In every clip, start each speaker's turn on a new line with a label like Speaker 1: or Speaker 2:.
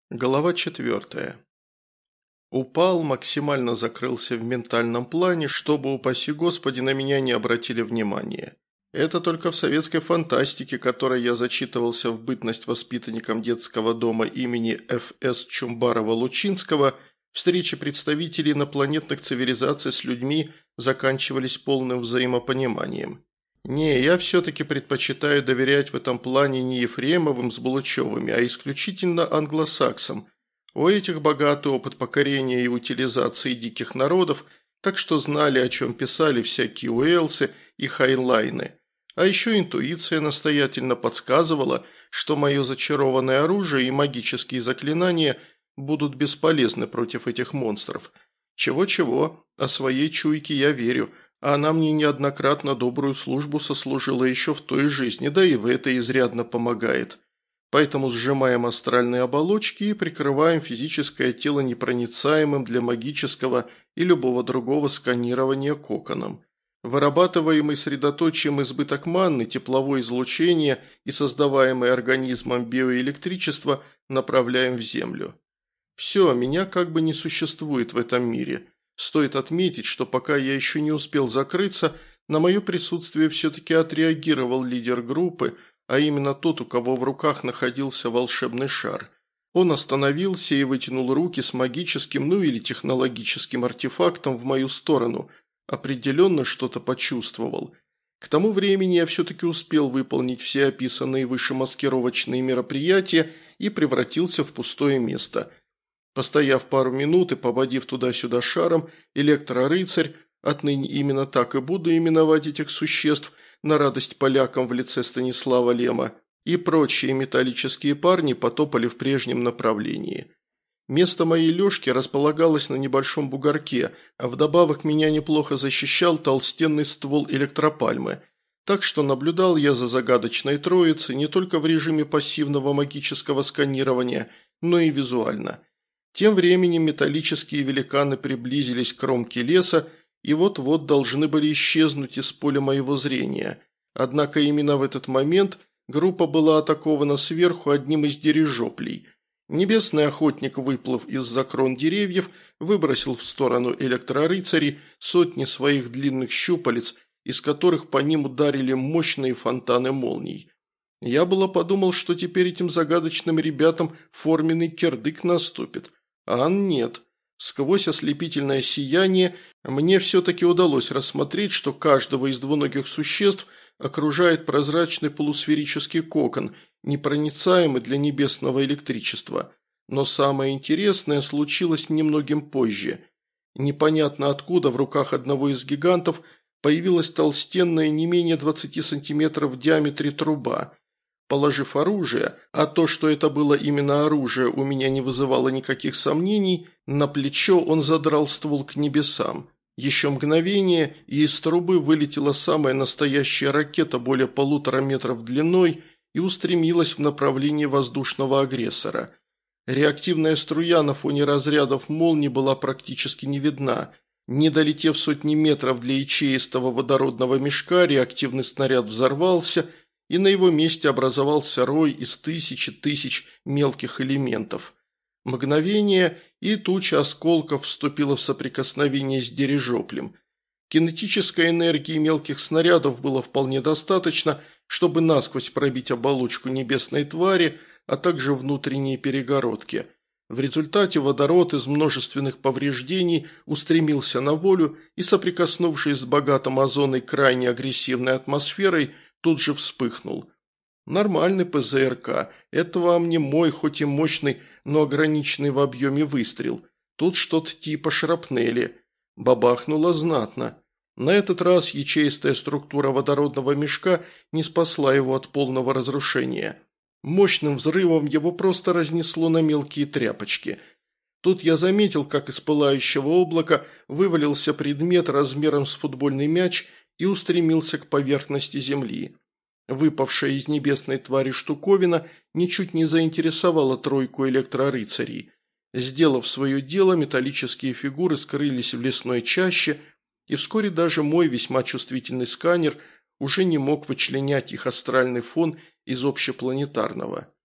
Speaker 1: Глава 4. Упал, максимально закрылся в ментальном плане, чтобы, упаси Господи, на меня не обратили внимания. Это только в советской фантастике, которой я зачитывался в бытность воспитанником детского дома имени Ф.С. Чумбарова-Лучинского, встречи представителей инопланетных цивилизаций с людьми заканчивались полным взаимопониманием. Не, я все-таки предпочитаю доверять в этом плане не Ефремовым с Булычевыми, а исключительно англосаксам. У этих богатый опыт покорения и утилизации диких народов, так что знали, о чем писали всякие Уэллсы и Хайнлайны. А еще интуиция настоятельно подсказывала, что мое зачарованное оружие и магические заклинания будут бесполезны против этих монстров. Чего-чего, а своей чуйке я верю – а она мне неоднократно добрую службу сослужила еще в той жизни, да и в этой изрядно помогает. Поэтому сжимаем астральные оболочки и прикрываем физическое тело непроницаемым для магического и любого другого сканирования коконом. Вырабатываемый средоточием избыток манны, тепловое излучение и создаваемое организмом биоэлектричество направляем в Землю. Все, меня как бы не существует в этом мире. Стоит отметить, что пока я еще не успел закрыться, на мое присутствие все-таки отреагировал лидер группы, а именно тот, у кого в руках находился волшебный шар. Он остановился и вытянул руки с магическим, ну или технологическим артефактом в мою сторону. Определенно что-то почувствовал. К тому времени я все-таки успел выполнить все описанные выше маскировочные мероприятия и превратился в пустое место – Постояв пару минут и пободив туда-сюда шаром, электрорыцарь, отныне именно так и буду именовать этих существ, на радость полякам в лице Станислава Лема, и прочие металлические парни потопали в прежнем направлении. Место моей лёжки располагалось на небольшом бугорке, а вдобавок меня неплохо защищал толстенный ствол электропальмы, так что наблюдал я за загадочной троицей не только в режиме пассивного магического сканирования, но и визуально. Тем временем металлические великаны приблизились к кромке леса и вот-вот должны были исчезнуть из поля моего зрения. Однако именно в этот момент группа была атакована сверху одним из дирижоблей. Небесный охотник, выплыв из-за крон деревьев, выбросил в сторону электрорыцарей сотни своих длинных щупалец, из которых по ним ударили мощные фонтаны молний. Я было подумал, что теперь этим загадочным ребятам форменный кирдык наступит. А нет. Сквозь ослепительное сияние мне все-таки удалось рассмотреть, что каждого из двуногих существ окружает прозрачный полусферический кокон, непроницаемый для небесного электричества. Но самое интересное случилось немногим позже. Непонятно откуда в руках одного из гигантов появилась толстенная не менее 20 сантиметров в диаметре труба. Положив оружие, а то, что это было именно оружие, у меня не вызывало никаких сомнений, на плечо он задрал ствол к небесам. Еще мгновение, и из трубы вылетела самая настоящая ракета более 1,5 метра длиной и устремилась в направлении воздушного агрессора. Реактивная струя на фоне разрядов молний была практически не видна. Не долетев сотни метров для ячеистого водородного мешка, реактивный снаряд взорвался – и на его месте образовался рой из тысяч мелких элементов. Мгновение, и туча осколков вступила в соприкосновение с дирижоблем. Кинетической энергии мелких снарядов было вполне достаточно, чтобы насквозь пробить оболочку небесной твари, а также внутренние перегородки. В результате водород из множественных повреждений устремился на волю и, соприкоснувшись с богатым озоной крайне агрессивной атмосферой, тут же вспыхнул. Нормальный ПЗРК. Это вам не мой, хоть и мощный, но ограниченный в объеме выстрел. Тут что-то типа шрапнели. Бабахнуло знатно. На этот раз ячеистая структура водородного мешка не спасла его от полного разрушения. Мощным взрывом его просто разнесло на мелкие тряпочки. Тут я заметил, как из пылающего облака вывалился предмет размером с футбольный мяч и устремился к поверхности земли. Выпавшая из небесной твари штуковина ничуть не заинтересовала тройку электрорыцарей. Сделав свое дело, металлические фигуры скрылись в лесной чаще, и вскоре даже мой весьма чувствительный сканер уже не мог вычленять их астральный фон из общепланетарного.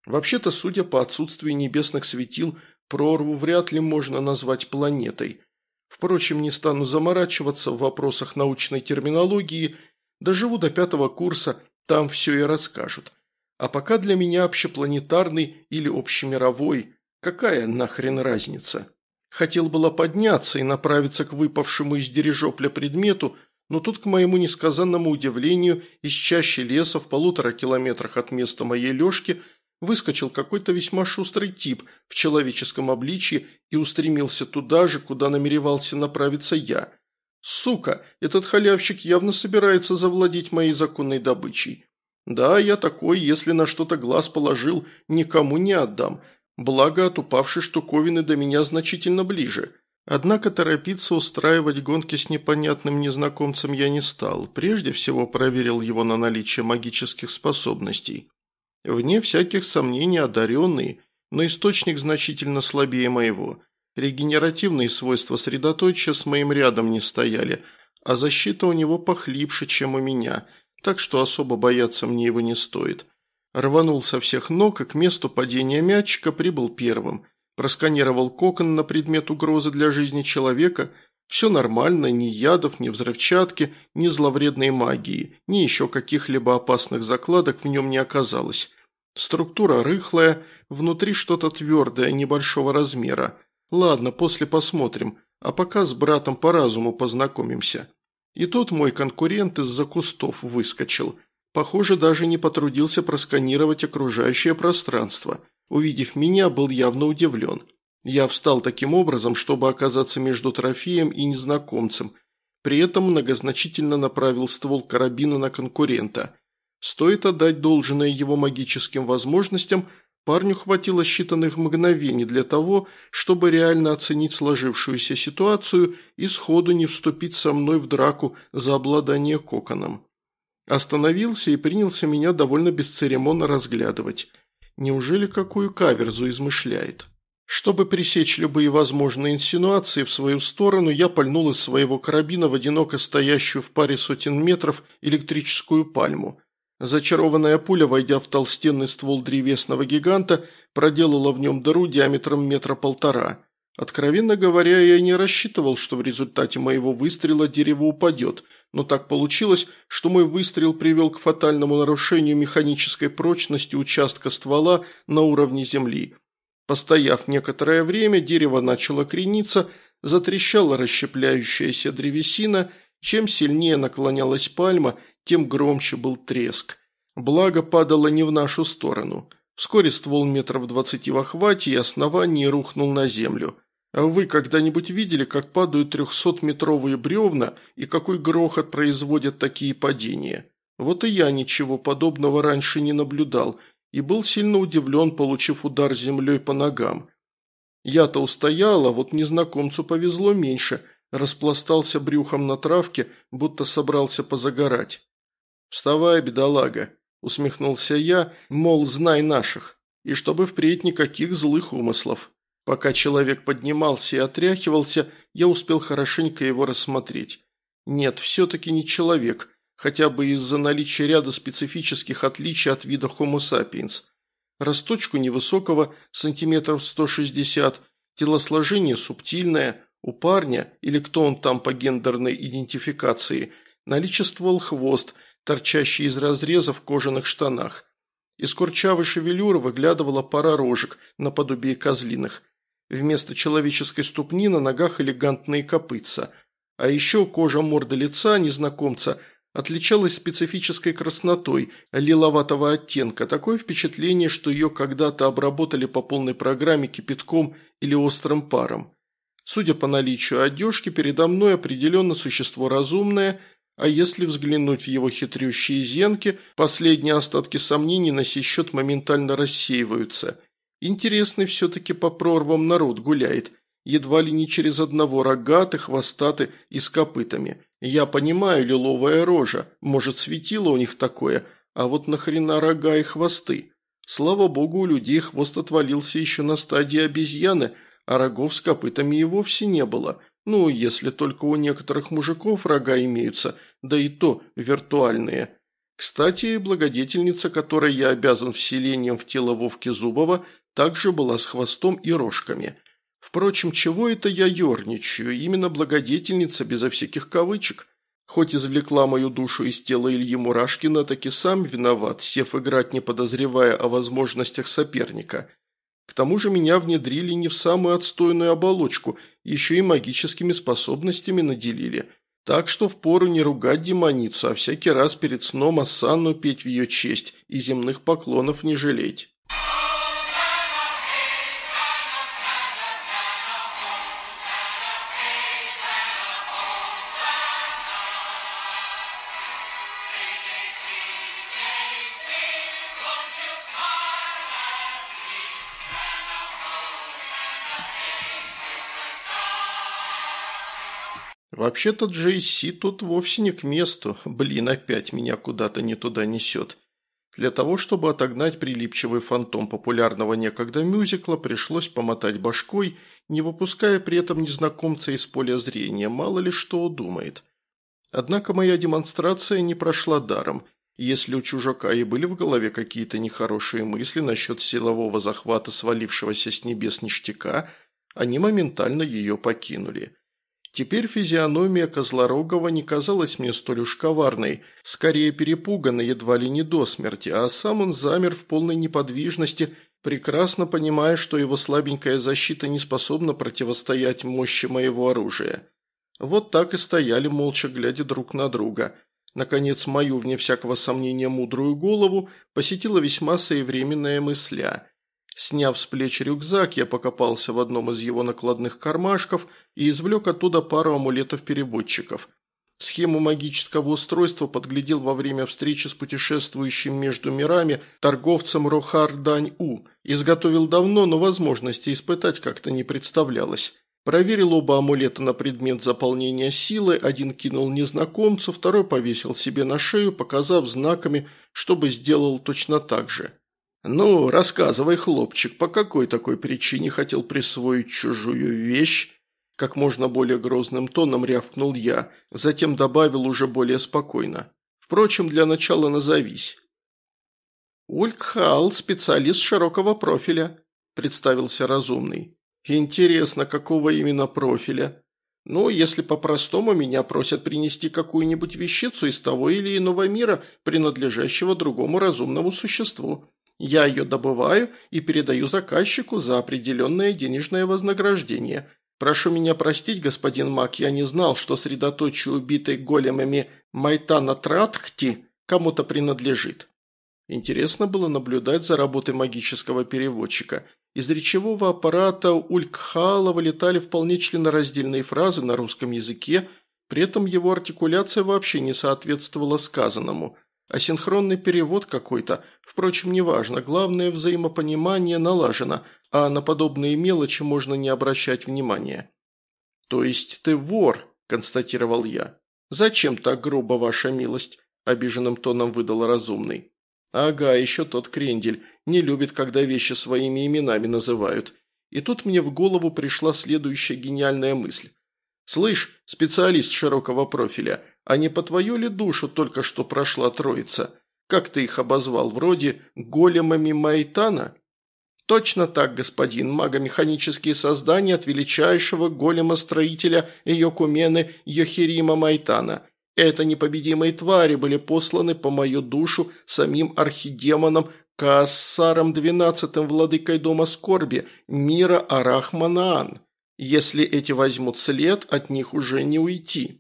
Speaker 1: Вообще-то, судя по отсутствию небесных светил, прорву вряд ли можно назвать планетой. Впрочем, не стану заморачиваться в вопросах научной терминологии, доживу до 5 курса, там все и расскажут. А пока для меня общепланетарный или общемировой, какая нахрен разница? Хотел было подняться и направиться к выпавшему из дирижопля предмету, но тут, к моему несказанному удивлению, из чащи леса в 1,5 километрах от места моей лёжки выскочил какой-то весьма шустрый тип в человеческом обличье и устремился туда же, куда намеревался направиться я. Сука, этот халявщик явно собирается завладеть моей законной добычей. Да, я такой, если на что-то глаз положил, никому не отдам. Благо, от упавшей штуковины до меня значительно ближе. Однако торопиться устраивать гонки с непонятным незнакомцем я не стал. Прежде всего проверил его на наличие магических способностей. Вне всяких сомнений одаренный, но источник значительно слабее моего. Регенеративные свойства средоточия с моим рядом не стояли, а защита у него похлипше, чем у меня, так что особо бояться мне его не стоит. Рванул со всех ног и к месту падения мячика прибыл первым. Просканировал кокон на предмет угрозы для жизни человека. Все нормально, ни ядов, ни взрывчатки, ни зловредной магии, ни еще каких-либо опасных закладок в нем не оказалось. Структура рыхлая, внутри что-то твердое, небольшого размера. Ладно, после посмотрим, а пока с братом по разуму познакомимся. И тут мой конкурент из-за кустов выскочил. Похоже, даже не потрудился просканировать окружающее пространство. Увидев меня, был явно удивлен. Я встал таким образом, чтобы оказаться между трофеем и незнакомцем. При этом многозначительно направил ствол карабина на конкурента. Стоит отдать должное его магическим возможностям, парню хватило считанных мгновений для того, чтобы реально оценить сложившуюся ситуацию и сходу не вступить со мной в драку за обладание коконом. Остановился и принялся меня довольно бесцеремонно разглядывать. Неужели какую каверзу измышляет? Чтобы пресечь любые возможные инсинуации в свою сторону, я пальнул из своего карабина в одиноко стоящую в паре сотен метров электрическую пальму. Зачарованная пуля, войдя в толстенный ствол древесного гиганта, проделала в нем дыру диаметром 1,5 метра. Откровенно говоря, я не рассчитывал, что в результате моего выстрела дерево упадет, но так получилось, что мой выстрел привел к фатальному нарушению механической прочности участка ствола на уровне земли. Постояв некоторое время, дерево начало крениться, затрещала расщепляющаяся древесина, чем сильнее наклонялась пальма, тем громче был треск. Благо падало не в нашу сторону. Вскоре ствол 20 метров в охвате и основании рухнул на землю. А вы когда-нибудь видели, как падают 300-метровые бревна и какой грохот производят такие падения? Вот и я ничего подобного раньше не наблюдал и был сильно удивлен, получив удар землей по ногам. Я-то устоял, а вот незнакомцу повезло меньше, распластался брюхом на травке, будто собрался позагорать. «Вставай, бедолага», – усмехнулся я, мол, знай наших, и чтобы впредь никаких злых умыслов. Пока человек поднимался и отряхивался, я успел хорошенько его рассмотреть. Нет, все-таки не человек, хотя бы из-за наличия ряда специфических отличий от вида Homo sapiens. Росточку невысокого, сантиметров 160, телосложение субтильное, у парня, или кто он там по гендерной идентификации, наличествовал хвост, торчащий из разреза в кожаных штанах. Из курчавой шевелюры выглядывала пара рожек, наподобие козлиных. Вместо человеческой ступни на ногах элегантные копытца. А еще кожа морды лица незнакомца отличалась специфической краснотой, лиловатого оттенка, такое впечатление, что ее когда-то обработали по полной программе кипятком или острым паром. Судя по наличию одежки, передо мной определенно существо разумное, а если взглянуть в его хитрющие зенки, последние остатки сомнений на сей счет моментально рассеиваются. Интересный все-таки по прорвам народ гуляет, едва ли не через одного рогатый, хвостатый и с копытами. Я понимаю, лиловая рожа, может, светило у них такое, а вот нахрена рога и хвосты? Слава богу, у людей хвост отвалился еще на стадии обезьяны, а рогов с копытами и вовсе не было. Ну, если только у некоторых мужиков рога имеются, да и то виртуальные. Кстати, благодетельница, которой я обязан вселением в тело Вовки Зубова, также была с хвостом и рожками. Впрочем, чего это я ерничаю? Именно благодетельница, безо всяких кавычек. Хоть извлекла мою душу из тела Ильи Мурашкина, так и сам виноват, сев играть, не подозревая о возможностях соперника. К тому же меня внедрили не в самую отстойную оболочку, еще и магическими способностями наделили. Так что впору не ругать демоницу, а всякий раз перед сном осанну петь в ее честь и земных поклонов не жалеть. Вообще-то Джейси тут вовсе не к месту. Блин, опять меня куда-то не туда несет. Для того, чтобы отогнать прилипчивый фантом популярного некогда мюзикла, пришлось помотать башкой, не выпуская при этом незнакомца из поля зрения, мало ли что удумает. Однако моя демонстрация не прошла даром. Если у чужака и были в голове какие-то нехорошие мысли насчет силового захвата свалившегося с небес ништяка, они моментально ее покинули. Теперь физиономия Козлорогова не казалась мне столь уж коварной, скорее перепуганной едва ли не до смерти, а сам он замер в полной неподвижности, прекрасно понимая, что его слабенькая защита не способна противостоять мощи моего оружия. Вот так и стояли, молча глядя друг на друга. Наконец, мою, вне всякого сомнения, мудрую голову посетила весьма своевременная мысля. Сняв с плеч рюкзак, я покопался в одном из его накладных кармашков и извлек оттуда пару амулетов-переводчиков. Схему магического устройства подглядел во время встречи с путешествующим между мирами торговцем Рохар Дань-У. Изготовил давно, но возможности испытать как-то не представлялось. Проверил оба амулета на предмет заполнения силы, один кинул незнакомцу, второй повесил себе на шею, показав знаками, чтобы сделал точно так же. «Ну, рассказывай, хлопчик, по какой такой причине хотел присвоить чужую вещь?» Как можно более грозным тоном рявкнул я, затем добавил уже более спокойно. «Впрочем, для начала назовись». «Улькхал, специалист широкого профиля», – представился разумный. «Интересно, какого именно профиля? Ну, если по-простому, меня просят принести какую-нибудь вещицу из того или иного мира, принадлежащего другому разумному существу. Я ее добываю и передаю заказчику за определенное денежное вознаграждение. Прошу меня простить, господин Мак, я не знал, что средоточие убитой големами Майтана Тратхти кому-то принадлежит». Интересно было наблюдать за работой магического переводчика. Из речевого аппарата Улькхала вылетали вполне членораздельные фразы на русском языке, при этом его артикуляция вообще не соответствовала сказанному. Асинхронный перевод какой-то, впрочем, неважно, главное взаимопонимание налажено, а на подобные мелочи можно не обращать внимания. «То есть ты вор?» – констатировал я. «Зачем так грубо, ваша милость?» – обиженным тоном выдал разумный. «Ага, еще тот крендель, не любит, когда вещи своими именами называют». И тут мне в голову пришла следующая гениальная мысль. «Слышь, специалист широкого профиля, а не по твою ли душу только что прошла троица? Как ты их обозвал, вроде големами Майтана?» «Точно так, господин, магомеханические создания от величайшего голема-строителя Йокумены Йохирима Майтана. Это непобедимые твари были посланы по мою душу самим архидемоном Каассаром XII, владыкой Дома Скорби, мира Арахманаан. Если эти возьмут след, от них уже не уйти».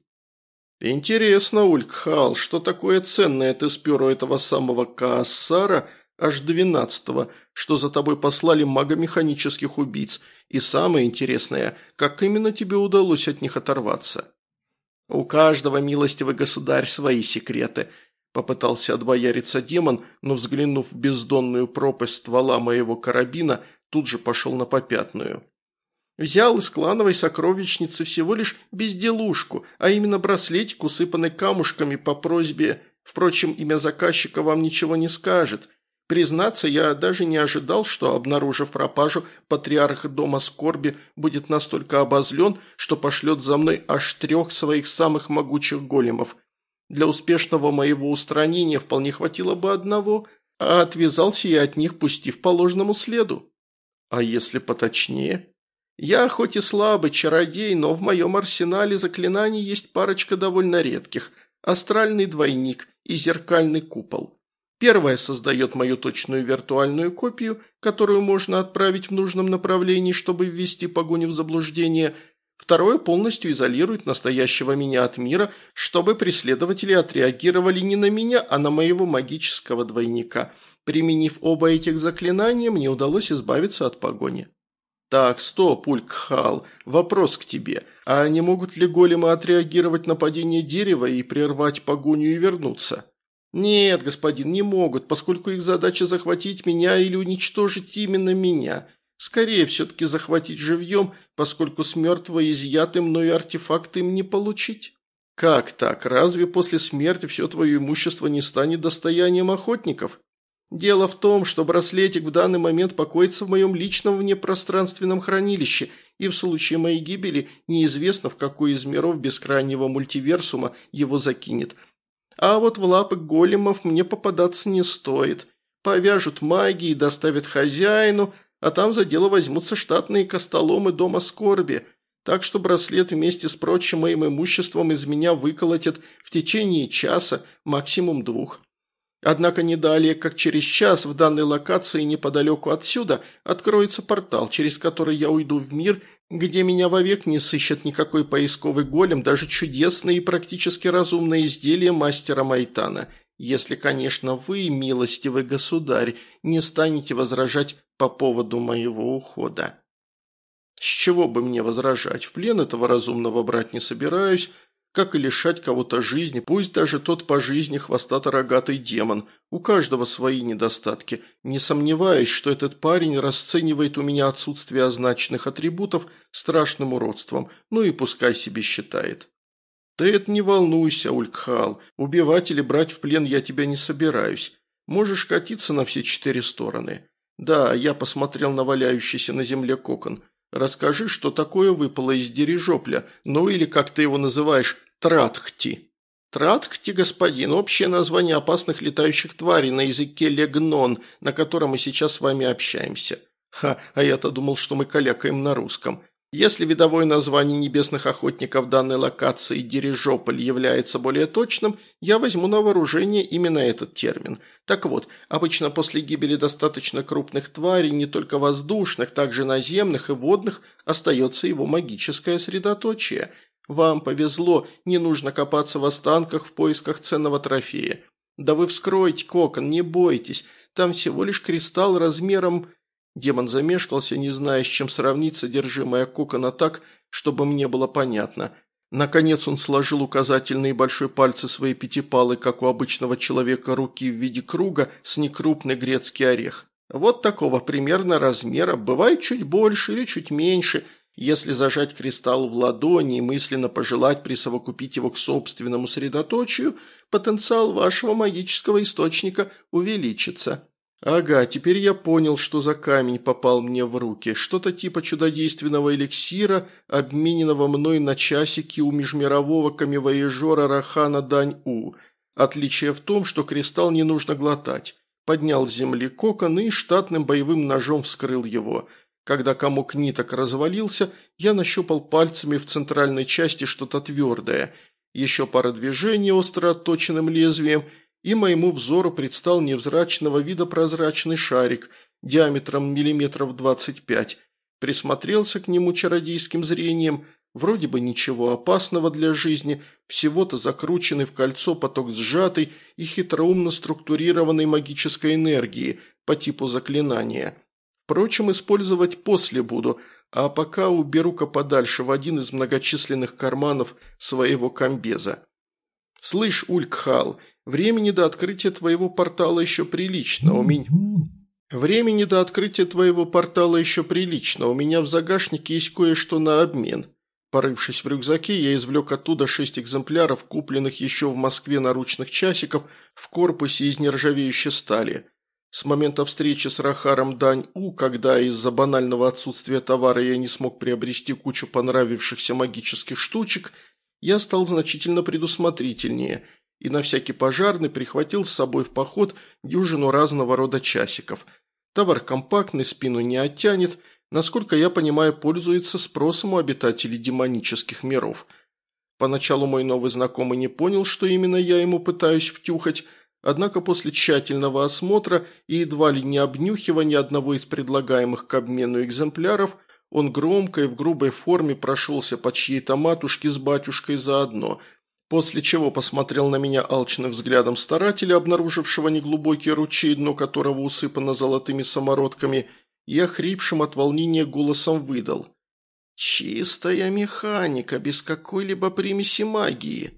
Speaker 1: «Интересно, Улькхал, что такое ценное ты спер у этого самого Каассара аж 12-го, что за тобой послали магомеханических убийц, и самое интересное, как именно тебе удалось от них оторваться?» «У каждого, милостивый государь, свои секреты», – попытался отбояриться демон, но, взглянув в бездонную пропасть ствола моего карабина, тут же пошел на попятную. «Взял из клановой сокровищницы всего лишь безделушку, а именно браслетик, усыпанный камушками по просьбе. Впрочем, имя заказчика вам ничего не скажет. Признаться, я даже не ожидал, что, обнаружив пропажу, патриарх Дома Скорби будет настолько обозлен, что пошлет за мной аж 3 своих самых могучих големов. Для успешного моего устранения вполне хватило бы одного, а отвязался я от них, пустив по ложному следу. А если поточнее? Я хоть и слабый чародей, но в моем арсенале заклинаний есть парочка довольно редких – астральный двойник и зеркальный купол. Первое создает мою точную виртуальную копию, которую можно отправить в нужном направлении, чтобы ввести погоню в заблуждение. Второе полностью изолирует настоящего меня от мира, чтобы преследователи отреагировали не на меня, а на моего магического двойника. Применив оба этих заклинания, мне удалось избавиться от погони. Так, стоп, Улькхал, вопрос к тебе. А не могут ли големы отреагировать на падение дерева и прервать погоню и вернуться? Нет, господин, не могут, поскольку их задача захватить меня или уничтожить именно меня. Скорее все-таки захватить живьем, поскольку с мертвой изъяты мною артефакты им не получить. Как так? Разве после смерти все твое имущество не станет достоянием охотников? Дело в том, что браслетик в данный момент покоится в моем личном внепространственном хранилище, и в случае моей гибели неизвестно, в какой из миров бескрайнего мультиверсума его закинет. А вот в лапы големов мне попадаться не стоит. Повяжут магией и доставят хозяину, а там за дело возьмутся штатные костоломы дома скорби. Так что браслет вместе с прочим моим имуществом из меня выколотят в течение часа, максимум 2. Однако не далее, как через час в данной локации неподалеку отсюда откроется портал, через который я уйду в мир, где меня вовек не сыщет никакой поисковый голем, даже чудесное и практически разумное изделие мастера Майтана, если, конечно, вы, милостивый государь, не станете возражать по поводу моего ухода. С чего бы мне возражать? В плен этого разумного брать не собираюсь, как и лишать кого-то жизни, пусть даже тот по жизни хвостато-рогатый демон. У каждого свои недостатки. Не сомневаюсь, что этот парень расценивает у меня отсутствие означенных атрибутов страшным уродством, ну и пускай себе считает. Ты это не волнуйся, Улькхал, убивать или брать в плен я тебя не собираюсь. Можешь катиться на все 4 стороны. Да, я посмотрел на валяющийся на земле кокон. Расскажи, что такое выпало из дирижопля, ну или, как ты его называешь, тратхти. Тратхти, господин, общее название опасных летающих тварей на языке легнон, на котором мы сейчас с вами общаемся. Ха, а я-то думал, что мы калякаем на русском. Если видовое название небесных охотников данной локации дирижополь является более точным, я возьму на вооружение именно этот термин. Так вот, обычно после гибели достаточно крупных тварей, не только воздушных, также наземных и водных, остается его магическое средоточие. Вам повезло, не нужно копаться в останках в поисках ценного трофея. Да вы вскроете кокон, не бойтесь, там всего лишь кристалл размером... Демон замешкался, не зная, с чем сравнить содержимое кокона так, чтобы мне было понятно. Наконец он сложил указательный и большой пальцы своей пятипалой, как у обычного человека, руки в виде круга с некрупный грецкий орех. Вот такого примерно размера, бывает чуть больше или чуть меньше. Если зажать кристалл в ладони и мысленно пожелать присовокупить его к собственному средоточию, потенциал вашего магического источника увеличится. Ага, теперь я понял, что за камень попал мне в руки. Что-то типа чудодейственного эликсира, обмененного мной на часики у межмирового камевояжера Рахана Дань-У. Отличие в том, что кристалл не нужно глотать. Поднял с земли кокон и штатным боевым ножом вскрыл его. Когда комок ниток развалился, я нащупал пальцами в центральной части что-то твердое. Еще пара движений остро отточенным лезвием – и моему взору предстал невзрачного вида прозрачный шарик диаметром миллиметров 25. Присмотрелся к нему чародейским зрением, вроде бы ничего опасного для жизни, всего-то закрученный в кольцо поток сжатой и хитроумно структурированной магической энергии по типу заклинания. Впрочем, использовать после буду, а пока уберу-ка подальше в один из многочисленных карманов своего комбеза. «Слышь, Улькхал, времени до открытия твоего портала еще прилично. У меня в загашнике есть кое-что на обмен». Порывшись в рюкзаке, я извлек оттуда 6 экземпляров, купленных еще в Москве наручных часиков в корпусе из нержавеющей стали. С момента встречи с Рахаром Дань-У, когда из-за банального отсутствия товара я не смог приобрести кучу понравившихся магических штучек, я стал значительно предусмотрительнее и на всякий пожарный прихватил с собой в поход дюжину разного рода часиков. Товар компактный, спину не оттянет, насколько я понимаю, пользуется спросом у обитателей демонических миров. Поначалу мой новый знакомый не понял, что именно я ему пытаюсь втюхать, однако после тщательного осмотра и едва ли не обнюхивания одного из предлагаемых к обмену экземпляров, он громко и в грубой форме прошелся по чьей-то матушке с батюшкой заодно, после чего посмотрел на меня алчным взглядом старателя, обнаружившего неглубокий ручей, дно которого усыпано золотыми самородками, и охрипшим от волнения голосом выдал: «Чистая механика, без какой-либо примеси магии.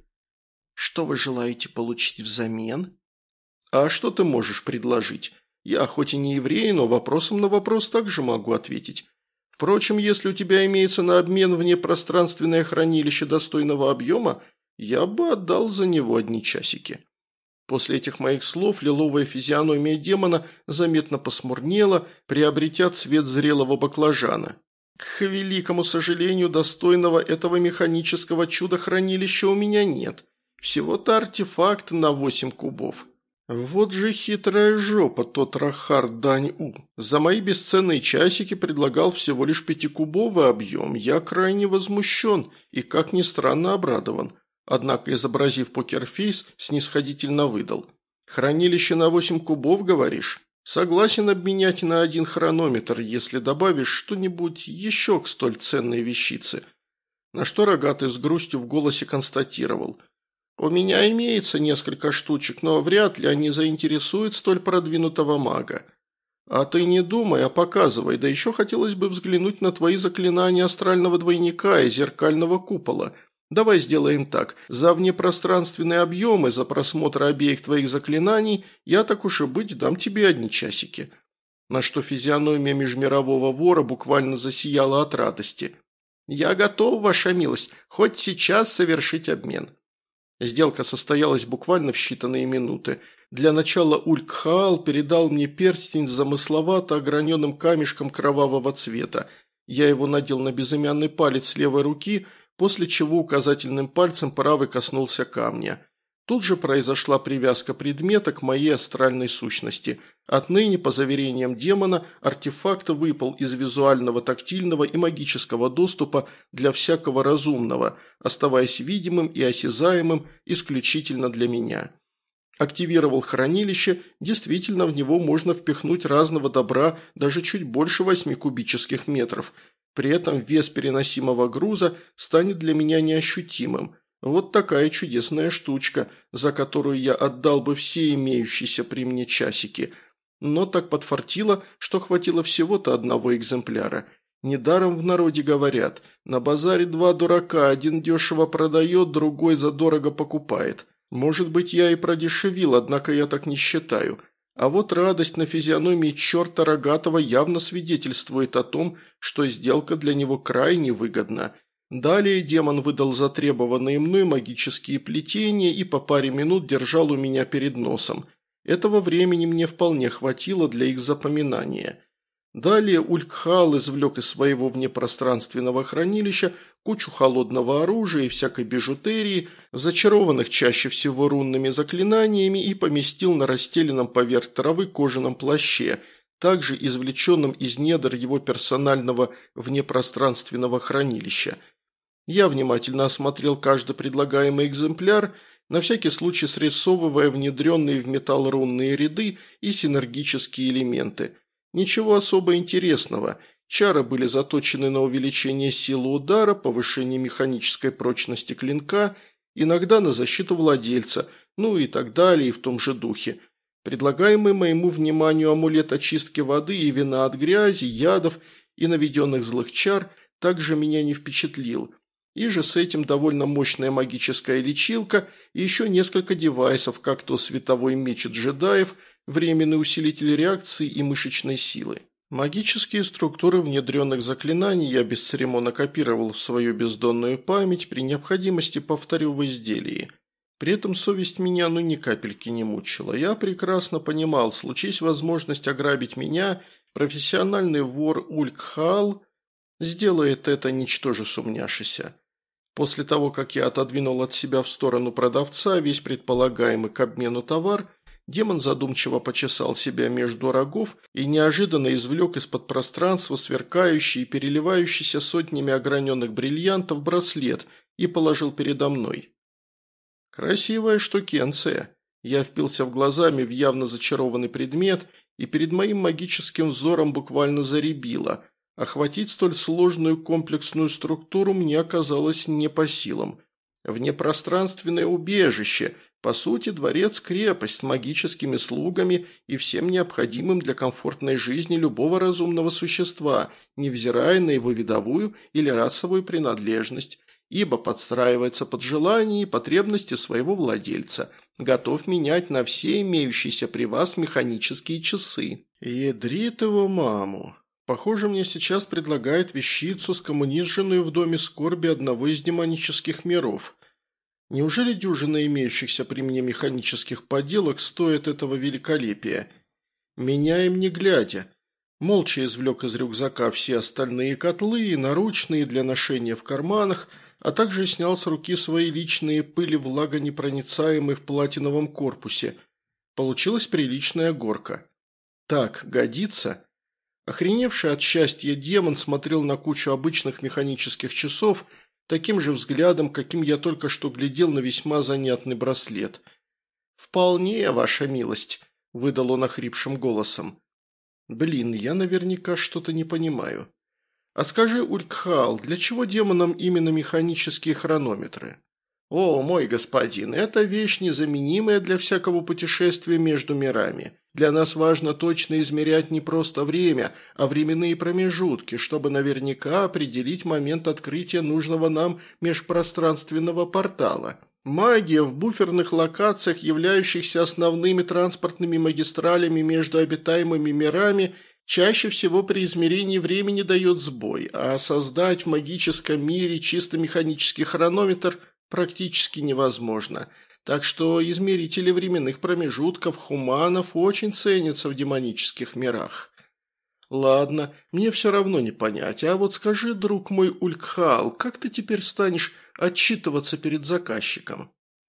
Speaker 1: Что вы желаете получить взамен?» «А что ты можешь предложить? Я хоть и не еврей, но вопросом на вопрос также могу ответить. Впрочем, если у тебя имеется на обмен внепространственное хранилище достойного объема, я бы отдал за него одни часики». После этих моих слов лиловая физиономия демона заметно посмурнела, приобретя цвет зрелого баклажана. «К великому сожалению, достойного этого механического чуда-хранилища у меня нет. Всего-то артефакт на 8 кубов». «Вот же хитрая жопа тот Рахар Дань-У. За мои бесценные часики предлагал всего лишь 5-кубовый объем. Я крайне возмущен и, как ни странно, обрадован. Однако, изобразив покерфейс, снисходительно выдал: «Хранилище на 8 кубов, говоришь? Согласен обменять на 1 хронометр, если добавишь что-нибудь еще к столь ценной вещице». На что Рогатый с грустью в голосе констатировал: «У меня имеется несколько штучек, но вряд ли они заинтересуют столь продвинутого мага. А ты не думай, а показывай, да еще хотелось бы взглянуть на твои заклинания астрального двойника и зеркального купола. Давай сделаем так, за внепространственные объемы, за просмотр обеих твоих заклинаний, я так уж и быть дам тебе одни часики». На что физиономия межмирового вора буквально засияла от радости. «Я готов, ваша милость, хоть сейчас совершить обмен». Сделка состоялась буквально в считанные минуты. Для начала Улькхаал передал мне перстень с замысловато ограненным камешком кровавого цвета. Я его надел на безымянный палец левой руки, после чего указательным пальцем правый коснулся камня. Тут же произошла привязка предмета к моей астральной сущности. Отныне, по заверениям демона, артефакт выпал из визуального, тактильного и магического доступа для всякого разумного, оставаясь видимым и осязаемым исключительно для меня. Активировал хранилище, действительно в него можно впихнуть разного добра даже чуть больше 8 кубических метров. При этом вес переносимого груза станет для меня неощутимым. Вот такая чудесная штучка, за которую я отдал бы все имеющиеся при мне часики. Но так подфартило, что хватило всего-то одного экземпляра. Недаром в народе говорят: на базаре 2 дурака, один дешево продает, другой задорого покупает. Может быть, я и продешевил, однако я так не считаю. А вот радость на физиономии черта Рогатого явно свидетельствует о том, что сделка для него крайне выгодна. Далее демон выдал затребованные мной магические плетения и по паре минут держал у меня перед носом. Этого времени мне вполне хватило для их запоминания. Далее Улькхаал извлек из своего внепространственного хранилища кучу холодного оружия и всякой бижутерии, зачарованных чаще всего рунными заклинаниями, и поместил на расстеленном поверх травы кожаном плаще, также извлеченном из недр его персонального внепространственного хранилища. Я внимательно осмотрел каждый предлагаемый экземпляр, на всякий случай срисовывая внедренные в металл рунные ряды и синергические элементы. Ничего особо интересного. Чары были заточены на увеличение силы удара, повышение механической прочности клинка, иногда на защиту владельца, ну и так далее, и в том же духе. Предлагаемый моему вниманию амулет очистки воды и вина от грязи, ядов и наведенных злых чар также меня не впечатлил. И же с этим довольно мощная магическая лечилка и еще несколько девайсов, как то световой меч джедаев, временный усилитель реакции и мышечной силы. Магические структуры внедренных заклинаний я бесцеремонно копировал в свою бездонную память, при необходимости повторю в изделии. При этом совесть меня ни капельки не мучила. Я прекрасно понимал, случись возможность ограбить меня, профессиональный вор Улькхаал сделает это, ничтоже сумняшися. После того, как я отодвинул от себя в сторону продавца весь предполагаемый к обмену товар, демон задумчиво почесал себя между рогов и неожиданно извлек из-под пространства сверкающий и переливающийся сотнями ограненных бриллиантов браслет и положил передо мной. Красивая штукенция. Я впился в глазами в явно зачарованный предмет, и перед моим магическим взором буквально заребило. Охватить столь сложную комплексную структуру мне оказалось не по силам. Внепространственное убежище, по сути, дворец-крепость с магическими слугами и всем необходимым для комфортной жизни любого разумного существа, невзирая на его видовую или расовую принадлежность, ибо подстраивается под желания и потребности своего владельца, готов менять на все имеющиеся при вас механические часы. Ядрит его маму. Похоже, мне сейчас предлагают вещицу, скоммунизженную в доме скорби одного из демонических миров. Неужели дюжина имеющихся при мне механических поделок стоит этого великолепия? Меняем не глядя. Молча извлек из рюкзака все остальные котлы и наручные для ношения в карманах, а также снял с руки свои личные пыли влагонепроницаемые в платиновом корпусе. Получилась приличная горка. Так, годится? Охреневший от счастья демон смотрел на кучу обычных механических часов таким же взглядом, каким я только что глядел на весьма занятный браслет. «Вполне, ваша милость», – выдал он охрипшим голосом. «Блин, я наверняка что-то не понимаю. А скажи, Улькхал, для чего демонам именно механические хронометры?» «О, мой господин, это вещь незаменимая для всякого путешествия между мирами. Для нас важно точно измерять не просто время, а временные промежутки, чтобы наверняка определить момент открытия нужного нам межпространственного портала. Магия в буферных локациях, являющихся основными транспортными магистралями между обитаемыми мирами, чаще всего при измерении времени дает сбой, а создать в магическом мире чисто механический хронометр практически невозможно. Так что измерители временных промежутков хуманов очень ценятся в демонических мирах. Ладно, мне все равно не понять, а вот скажи, друг мой Улькхал, как ты теперь станешь отчитываться перед заказчиком?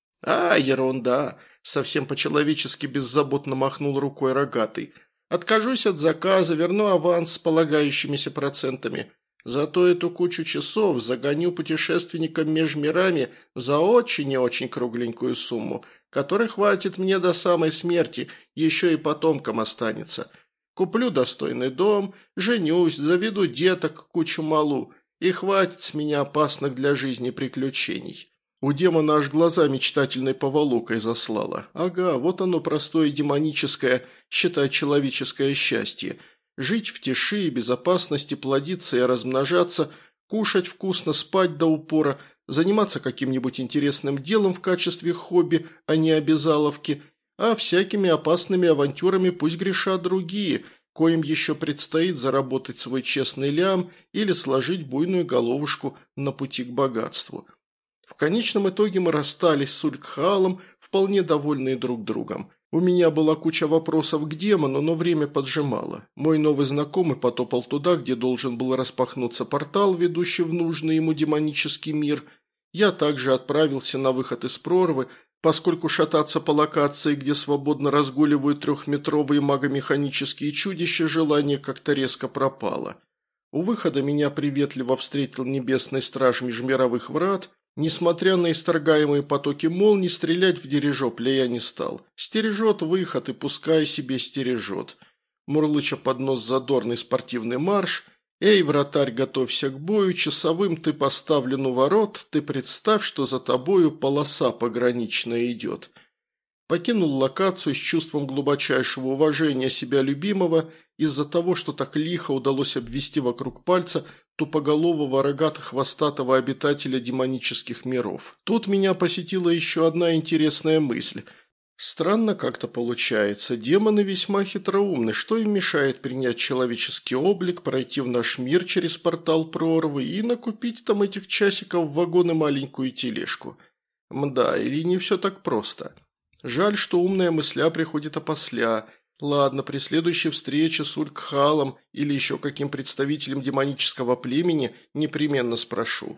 Speaker 1: А, ерунда, совсем по-человечески беззаботно махнул рукой рогатый. Откажусь от заказа, верну аванс с полагающимися процентами. Зато эту кучу часов загоню путешественникам меж мирами за очень и очень кругленькую сумму, которой хватит мне до самой смерти, еще и потомкам останется. Куплю достойный дом, женюсь, заведу деток, кучу малу, и хватит с меня опасных для жизни приключений». У демона аж глаза мечтательной поволокой заслало. Ага, вот оно простое демоническое, считай человеческое счастье. Жить в тиши и безопасности, плодиться и размножаться, кушать вкусно, спать до упора, заниматься каким-нибудь интересным делом в качестве хобби, а не обязаловки, а всякими опасными авантюрами пусть грешат другие, коим еще предстоит заработать свой честный лям или сложить буйную головушку на пути к богатству. В конечном итоге мы расстались с Улькхалом, вполне довольные друг другом. У меня была куча вопросов к демону, но время поджимало. Мой новый знакомый потопал туда, где должен был распахнуться портал, ведущий в нужный ему демонический мир. Я также отправился на выход из прорвы, поскольку шататься по локации, где свободно разгуливают трехметровые магомеханические чудища, желание как-то резко пропало. У выхода меня приветливо встретил небесный страж межмировых врат. Несмотря на исторгаемые потоки молний, стрелять в дирижопля я не стал. Стережет выход и пускай себе стережет. Мурлыча под нос задорный спортивный марш. «Эй, вратарь, готовься к бою, часовым ты поставлен у ворот, ты представь, что за тобою полоса пограничная идет». Покинул локацию с чувством глубочайшего уважения себя любимого из-за того, что так лихо удалось обвести вокруг пальца тупоголового рогато-хвостатого обитателя демонических миров. Тут меня посетила еще одна интересная мысль. Странно как-то получается. Демоны весьма хитроумны. Что им мешает принять человеческий облик, пройти в наш мир через портал прорвы и накупить там этих часиков в вагон и маленькую тележку? Мда, или не все так просто? Жаль, что умная мысля приходит опосля. Ладно, при следующей встрече с Улькхалом или еще каким представителем демонического племени непременно спрошу.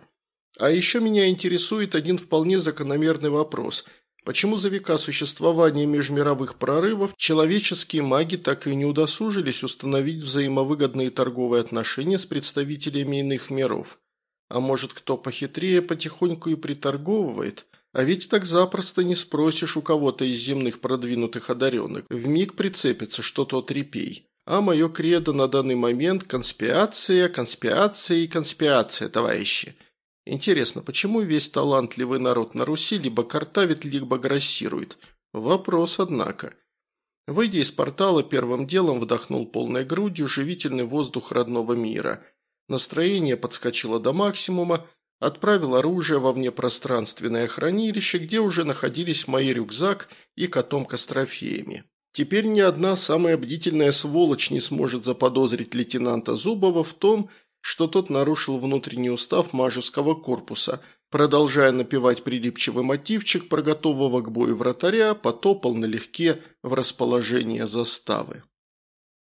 Speaker 1: А еще меня интересует один вполне закономерный вопрос. Почему за века существования межмировых прорывов человеческие маги так и не удосужились установить взаимовыгодные торговые отношения с представителями иных миров? А может, кто похитрее потихоньку и приторговывает? А ведь так запросто не спросишь у кого-то из земных продвинутых одаренных. Вмиг прицепится, что тот репей. А мое кредо на данный момент – конспирация, конспирация и конспирация, товарищи. Интересно, почему весь талантливый народ на Руси либо картавит, либо грассирует? Вопрос, однако. Выйдя из портала, первым делом вдохнул полной грудью живительный воздух родного мира. Настроение подскочило до максимума, отправил оружие во внепространственное хранилище, где уже находились мои рюкзак и котомка с трофеями. Теперь ни одна самая бдительная сволочь не сможет заподозрить лейтенанта Зубова в том, что тот нарушил внутренний устав Мажевского корпуса, продолжая напевать прилипчивый мотивчик про готового к бою вратаря, потопал налегке в расположение заставы.